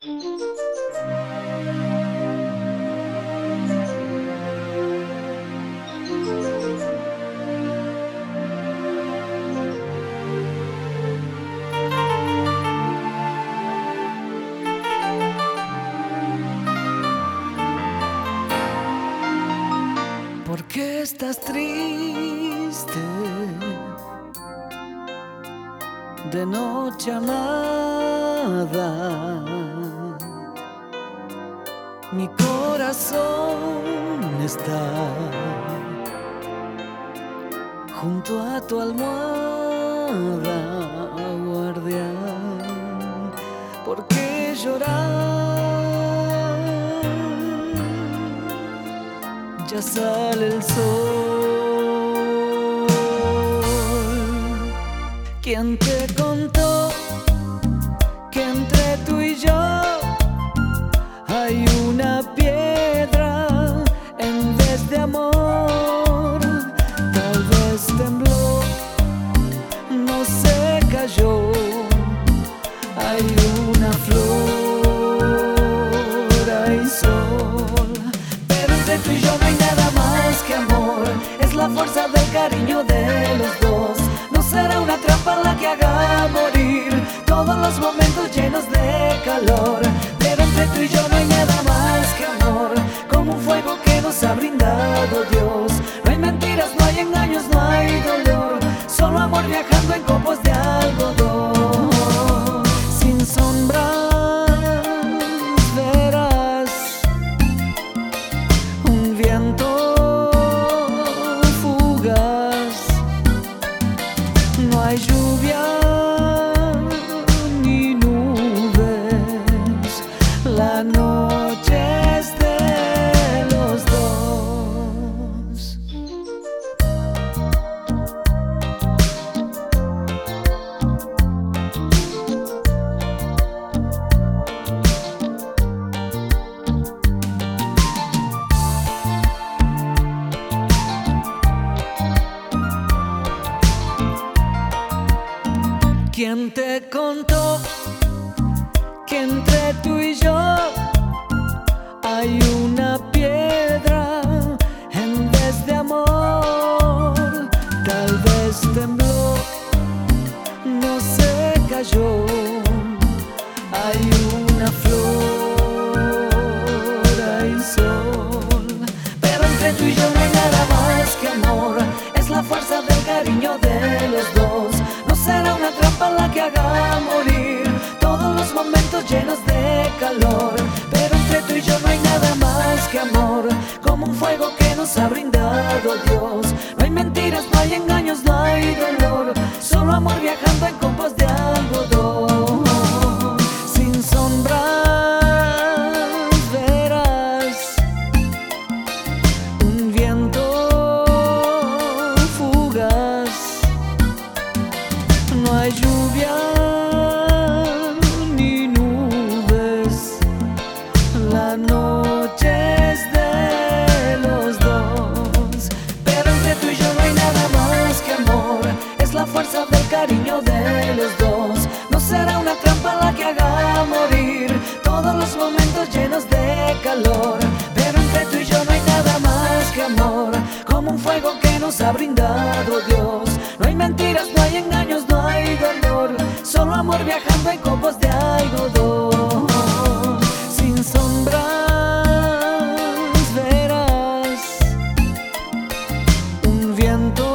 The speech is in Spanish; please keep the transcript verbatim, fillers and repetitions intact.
¿Por qué estás triste de noche a nada? Mi corazón está junto a tu almohada, guardián. ¿Por qué llorar? Ya sale el sol. ¿Quién te contó que entre tú y yo hay una piedra en vez de amor? Tal vez tembló, no se cayó. Hay una flor, hay sol, pero entre tú y yo no hay nada más que amor. Es la fuerza del cariño de los dos. No será una trampa la que haga morir todos los momentos llenos de calor. Pero entre tú y yo no hay nada más que amor, como un fuego que nos ha brindado Dios. No hay mentiras, no hay engaños, no hay dolor, solo amor viajando en copos de algodón. Sin sombras verás un viento fugaz. No hay lluvia ni nubes, la noche es de los dos. ¿Quién te contó que entre tú y yo hay una piedra en vez de amor? Tal vez tembló, no se cayó. Hay una flor, hay sol, pero entre tú y yo no hay nada más que amor. Es la fuerza del cariño de los dos. No será una trampa la que haga morir todos los momentos llenos de calor. Pero entre tú y yo no hay nada más que amor, como un fuego que nos ha brindado Dios. No hay mentiras, no hay engaños, no hay dolor, solo amor viajando en copos de algodón. Sin sombras verás un viento fugaz. No hay lluvia ni nubes, la noche es de los dos. Pero entre tú y yo no hay nada más que amor, es la fuerza del cariño de los dos. No será una trampa la que haga morir todos los momentos llenos de calor. Pero entre tú y yo no hay nada más que amor, como un fuego que nos ha brindado Dios. No hay mentiras, no hay engaños, no hay dolor, solo amor viajando en copos de algodón. Sin sombras verás un viento